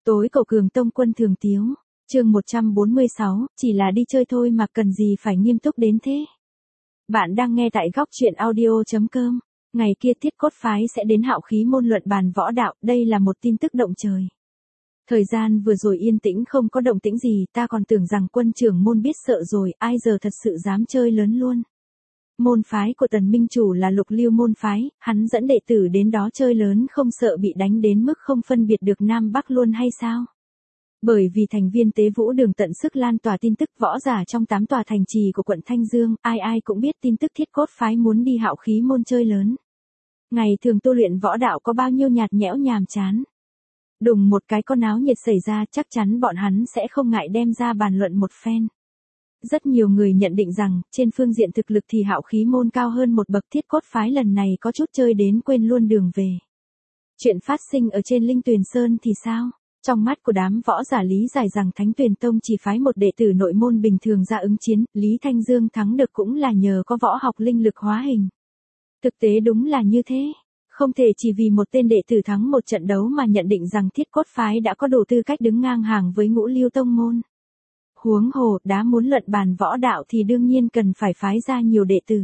Tối cầu Cường Tông Quân Thường Tiếu, chương 146, chỉ là đi chơi thôi mà cần gì phải nghiêm túc đến thế. Bạn đang nghe tại góc truyện audio.com. Ngày kia Thiết Cốt Phái sẽ đến Hạo Khí Môn luận bàn võ đạo, đây là một tin tức động trời. Thời gian vừa rồi yên tĩnh không có động tĩnh gì, ta còn tưởng rằng quân trưởng môn biết sợ rồi, ai giờ thật sự dám chơi lớn luôn. Môn phái của Tần Minh Chủ là Lục Lưu môn phái, hắn dẫn đệ tử đến đó chơi lớn không sợ bị đánh đến mức không phân biệt được Nam Bắc luôn hay sao? Bởi vì thành viên Tế Vũ Đường tận sức lan tỏa tin tức võ giả trong 8 tòa thành trì của quận Thanh Dương, ai ai cũng biết tin tức Thiết Cốt Phái muốn đi Hạo Khí Môn chơi lớn. Ngày thường tu luyện võ đạo có bao nhiêu nhạt nhẽo nhàm chán. Đùng một cái con náo nhiệt xảy ra, chắc chắn bọn hắn sẽ không ngại đem ra bàn luận một phen. Rất nhiều người nhận định rằng, trên phương diện thực lực thì Hạo Khí Môn cao hơn một bậc. Thiết Cốt Phái lần này có chút chơi đến quên luôn đường về. Chuyện phát sinh ở trên Linh Tuyền Sơn thì sao? Trong mắt của đám võ giả lý giải rằng Thánh Tuyền Tông chỉ phái một đệ tử nội môn bình thường ra ứng chiến, Lý Thanh Dương thắng được cũng là nhờ có võ học linh lực hóa hình. Thực tế đúng là như thế. Không thể chỉ vì một tên đệ tử thắng một trận đấu mà nhận định rằng Thiết Cốt Phái đã có đủ tư cách đứng ngang hàng với Ngũ Lưu Tông môn. Huống hồ, đã muốn luận bàn võ đạo thì đương nhiên cần phải phái ra nhiều đệ tử.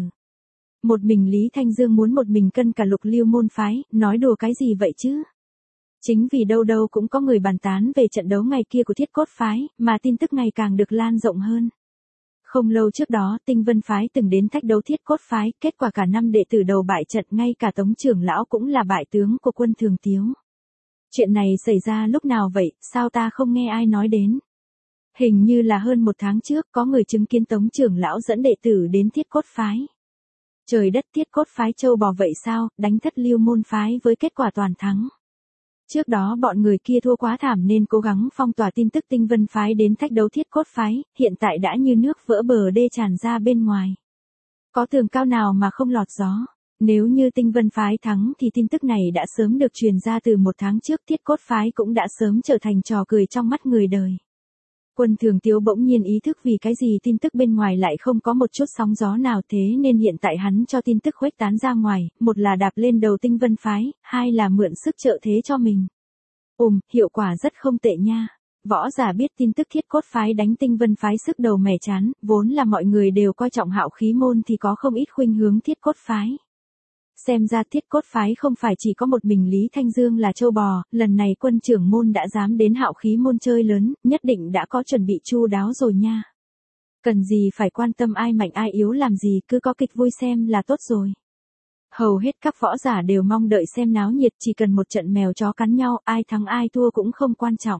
Một mình Lý Thanh Dương muốn một mình cân cả Lục Lưu môn phái, nói đùa cái gì vậy chứ? Chính vì đâu đâu cũng có người bàn tán về trận đấu ngày kia của Thiết Cốt Phái, mà tin tức ngày càng được lan rộng hơn. Không lâu trước đó, Tinh Vân Phái từng đến thách đấu Thiết Cốt Phái, kết quả cả 5 đệ tử đầu bại trận, ngay cả Tống trưởng lão cũng là bại tướng của Quân Thường Tiếu. Chuyện này xảy ra lúc nào vậy, sao ta không nghe ai nói đến? Hình như là hơn 1 tháng trước, có người chứng kiến Tống trưởng lão dẫn đệ tử đến Thiết Cốt Phái. Trời đất, Thiết Cốt Phái châu bò vậy sao, đánh thất Lưu môn phái với kết quả toàn thắng. Trước đó bọn người kia thua quá thảm nên cố gắng phong tỏa tin tức Tinh Vân Phái đến thách đấu Thiết Cốt Phái, hiện tại đã như nước vỡ bờ đê tràn ra bên ngoài. Có tường cao nào mà không lọt gió. Nếu như Tinh Vân Phái thắng thì tin tức này đã sớm được truyền ra từ 1 tháng trước, Thiết Cốt Phái cũng đã sớm trở thành trò cười trong mắt người đời. Quân Thường Tiếu bỗng nhiên ý thức vì cái gì tin tức bên ngoài lại không có một chút sóng gió nào, thế nên hiện tại hắn cho tin tức khuếch tán ra ngoài, một là đạp lên đầu Tinh Vân Phái, hai là mượn sức trợ thế cho mình. Hiệu quả rất không tệ nha. Võ giả biết tin tức Thiết Cốt Phái đánh Tinh Vân Phái sức đầu mẻ chán, vốn là mọi người đều coi trọng Hạo Khí Môn thì có không ít khuynh hướng Thiết Cốt Phái. Xem ra Thiết Cốt Phái không phải chỉ có một mình Lý Thanh Dương là châu bò, lần này quân trưởng môn đã dám đến Hạo Khí Môn chơi lớn, nhất định đã có chuẩn bị chu đáo rồi nha. Cần gì phải quan tâm ai mạnh ai yếu làm gì, cứ có kịch vui xem là tốt rồi. Hầu hết các võ giả đều mong đợi xem náo nhiệt, chỉ cần một trận mèo chó cắn nhau, ai thắng ai thua cũng không quan trọng.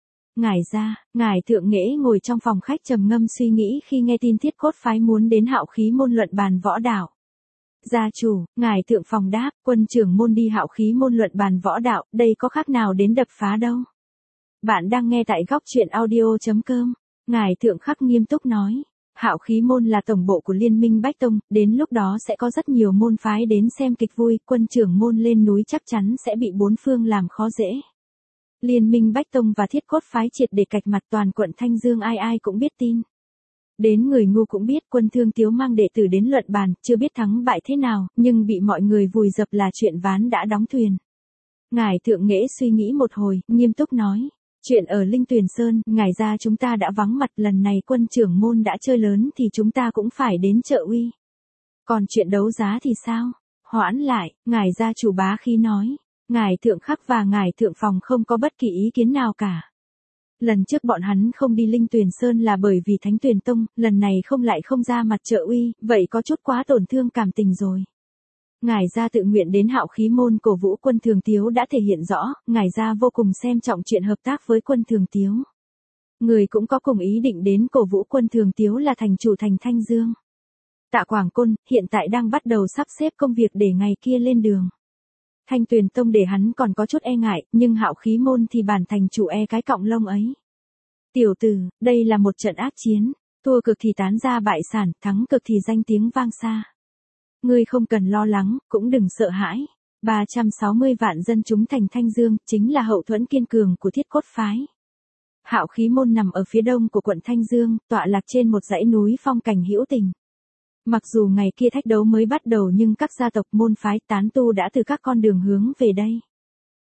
Ngải Thượng Nghễ ngồi trong phòng khách trầm ngâm suy nghĩ khi nghe tin Thiết Cốt Phái muốn đến Hạo Khí Môn luận bàn võ đạo. Gia chủ, Ngải Thượng phòng đáp, quân trưởng môn đi Hạo Khí Môn luận bàn võ đạo, đây có khác nào đến đập phá đâu. Bạn đang nghe tại góc truyện audio.com. Ngải Thượng khắc nghiêm túc nói. Hạo Khí Môn là tổng bộ của Liên minh Bách Tông, đến lúc đó sẽ có rất nhiều môn phái đến xem kịch vui, quân trưởng môn lên núi chắc chắn sẽ bị bốn phương làm khó dễ. Liên minh Bách Tông và Thiết Cốt Phái triệt để cạch mặt, toàn quận Thanh Dương ai ai cũng biết tin. Đến người ngu cũng biết Quân Thương Tiếu mang đệ tử đến luận bàn, chưa biết thắng bại thế nào, nhưng bị mọi người vùi dập là chuyện ván đã đóng thuyền. Ngải Thượng Nghễ suy nghĩ một hồi, nghiêm túc nói. Chuyện ở Linh Tuyền Sơn, ngài gia chúng ta đã vắng mặt, lần này quân trưởng môn đã chơi lớn thì chúng ta cũng phải đến trợ uy. Còn chuyện đấu giá thì sao? Hoãn lại, ngài gia chủ bá khí nói. Ngài Thượng Khắc và ngài Thượng Phòng không có bất kỳ ý kiến nào cả. Lần trước bọn hắn không đi Linh Tuyền Sơn là bởi vì Thánh Tuyền Tông, lần này không ra mặt trợ uy, vậy có chút quá tổn thương cảm tình rồi. Ngài gia tự nguyện đến Hạo Khí Môn cổ vũ Quân Thường Tiếu đã thể hiện rõ, ngài gia vô cùng xem trọng chuyện hợp tác với Quân Thường Tiếu. Người cũng có cùng ý định đến cổ vũ Quân Thường Tiếu là thành chủ thành Thanh Dương. Tạ Quảng Côn, hiện tại đang bắt đầu sắp xếp công việc để ngày kia lên đường. Thanh Tuyền Tông để hắn còn có chút e ngại, nhưng Hạo Khí Môn thì bản thành chủ e cái cọng lông ấy. Tiểu tử, đây là một trận ác chiến, thua cực thì tán gia bại sản, thắng cực thì danh tiếng vang xa. Ngươi không cần lo lắng, cũng đừng sợ hãi. 360 vạn dân chúng thành Thanh Dương, chính là hậu thuẫn kiên cường của Thiết Cốt Phái. Hạo Khí Môn nằm ở phía đông của quận Thanh Dương, tọa lạc trên một dãy núi phong cảnh hữu tình. Mặc dù ngày kia thách đấu mới bắt đầu nhưng các gia tộc môn phái tán tu đã từ các con đường hướng về đây.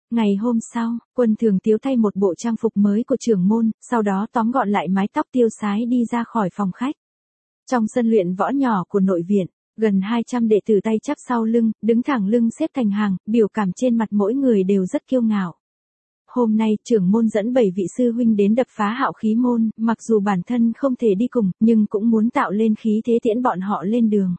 Ngày hôm sau, Quân Thường Tiếu thay một bộ trang phục mới của trưởng môn, sau đó tóm gọn lại mái tóc tiêu sái đi ra khỏi phòng khách. Trong sân luyện võ nhỏ của nội viện, gần 200 đệ tử tay chắp sau lưng, đứng thẳng lưng xếp thành hàng, biểu cảm trên mặt mỗi người đều rất kiêu ngạo. Hôm nay, trưởng môn dẫn 7 vị sư huynh đến đập phá Hạo Khí môn, mặc dù bản thân không thể đi cùng, nhưng cũng muốn tạo lên khí thế tiễn bọn họ lên đường.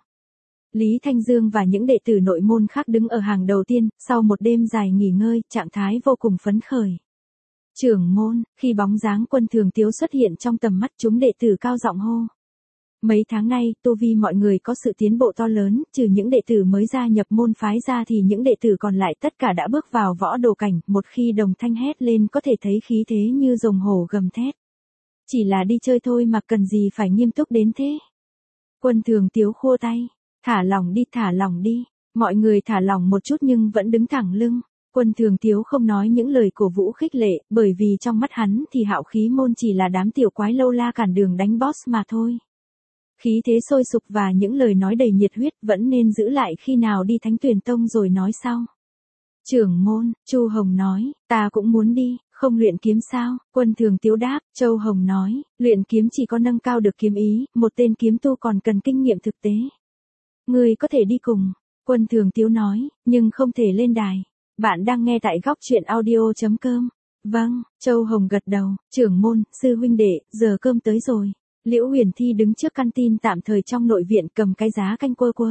Lý Thanh Dương và những đệ tử nội môn khác đứng ở hàng đầu tiên, sau một đêm dài nghỉ ngơi, trạng thái vô cùng phấn khởi. Trưởng môn, khi bóng dáng Quân Thường Tiếu xuất hiện trong tầm mắt chúng đệ tử cao giọng hô. Mấy tháng nay, tu vi mọi người có sự tiến bộ to lớn, trừ những đệ tử mới gia nhập môn phái ra thì những đệ tử còn lại tất cả đã bước vào võ đồ cảnh, một khi đồng thanh hét lên có thể thấy khí thế như rồng hổ gầm thét. Chỉ là đi chơi thôi mà cần gì phải nghiêm túc đến thế. Quân Thường Tiếu khua tay, thả lỏng đi, mọi người thả lỏng một chút nhưng vẫn đứng thẳng lưng. Quân Thường Tiếu không nói những lời cổ vũ khích lệ, bởi vì trong mắt hắn thì Hạo Khí môn chỉ là đám tiểu quái lâu la cản đường đánh boss mà thôi. Khí thế sôi sục và những lời nói đầy nhiệt huyết vẫn nên giữ lại khi nào đi Thánh Tuyền Tông rồi nói sau. Trưởng môn, Chu Hồng nói, ta cũng muốn đi, không luyện kiếm sao? Quân Thường Tiếu đáp, Châu Hồng nói, luyện kiếm chỉ có nâng cao được kiếm ý, một tên kiếm tu còn cần kinh nghiệm thực tế. Người có thể đi cùng, Quân Thường Tiếu nói, nhưng không thể lên đài. Bạn đang nghe tại góc truyện audio.com. Vâng, Châu Hồng gật đầu, trưởng môn, sư huynh đệ, giờ cơm tới rồi. Liễu Huyền Thi đứng trước căn tin tạm thời trong nội viện cầm cái giá canh quơ quơ.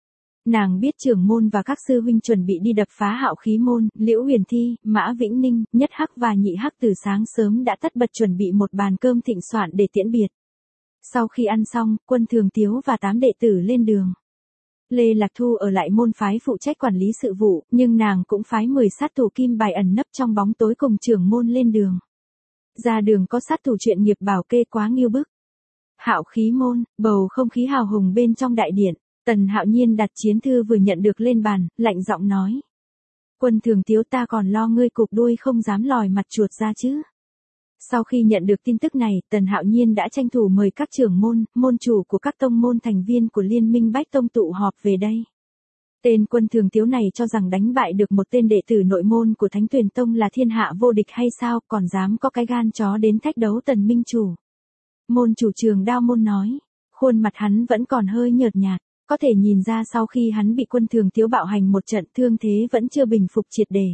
Nàng biết trưởng môn và các sư huynh chuẩn bị đi đập phá Hạo Khí môn, Liễu Huyền Thi, Mã Vĩnh Ninh, Nhất Hắc và Nhị Hắc từ sáng sớm đã tất bật chuẩn bị một bàn cơm thịnh soạn để tiễn biệt. Sau khi ăn xong, Quân Thường Tiếu và 8 đệ tử lên đường. Lê Lạc Thu ở lại môn phái phụ trách quản lý sự vụ, nhưng nàng cũng phái 10 sát thủ kim bài ẩn nấp trong bóng tối cùng trưởng môn lên đường. Ra đường có sát thủ chuyện nghiệp bảo kê quá nghiêu bức. Hạo Khí môn, bầu không khí hào hùng bên trong đại điện, Tần Hạo Nhiên đặt chiến thư vừa nhận được lên bàn, lạnh giọng nói. Quân Thường Tiếu, ta còn lo ngươi cụp đuôi không dám lòi mặt chuột ra chứ. Sau khi nhận được tin tức này, Tần Hạo Nhiên đã tranh thủ mời các trưởng môn, môn chủ của các tông môn thành viên của Liên minh Bách Tông tụ họp về đây. Tên Quân Thường Tiếu này cho rằng đánh bại được một tên đệ tử nội môn của Thánh Tuyền Tông là thiên hạ vô địch hay sao, còn dám có cái gan chó đến thách đấu Tần minh chủ. Môn chủ Trường Đao môn nói, khuôn mặt hắn vẫn còn hơi nhợt nhạt, có thể nhìn ra sau khi hắn bị Quân Thường Tiếu bạo hành một trận thương thế vẫn chưa bình phục triệt để.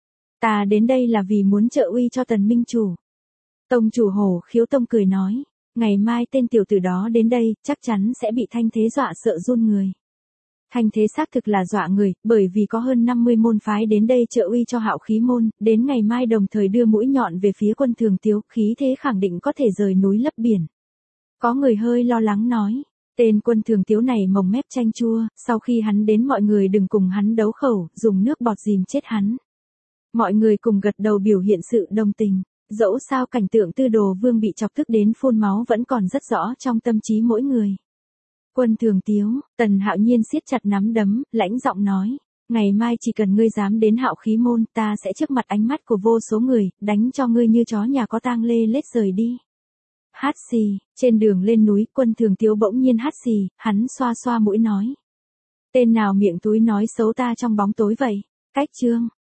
Ta đến đây là vì muốn trợ uy cho Tần minh chủ. Tông chủ Hổ Khiếu Tông cười nói, ngày mai tên tiểu tử đó đến đây, chắc chắn sẽ bị thanh thế dọa sợ run người. Thanh thế xác thực là dọa người, bởi vì có hơn 50 môn phái đến đây trợ uy cho Hạo Khí môn, đến ngày mai đồng thời đưa mũi nhọn về phía Quân Thường Tiếu, khí thế khẳng định có thể rời núi lấp biển. Có người hơi lo lắng nói, tên Quân Thường Tiếu này mồng mép chanh chua, sau khi hắn đến mọi người đừng cùng hắn đấu khẩu, dùng nước bọt dìm chết hắn. Mọi người cùng gật đầu biểu hiện sự đồng tình. Dẫu sao cảnh tượng Tư Đồ Vương bị chọc tức đến phun máu vẫn còn rất rõ trong tâm trí mỗi người. Quân Thường Tiếu, Tần Hạo Nhiên siết chặt nắm đấm, lãnh giọng nói, ngày mai chỉ cần ngươi dám đến Hạo Khí môn, ta sẽ trước mặt ánh mắt của vô số người, đánh cho ngươi như chó nhà có tang lê lết rời đi. Hát xì, trên đường lên núi, Quân Thường Tiếu bỗng nhiên hát xì, hắn xoa xoa mũi nói. Tên nào miệng túi nói xấu ta trong bóng tối vậy? Cách chương.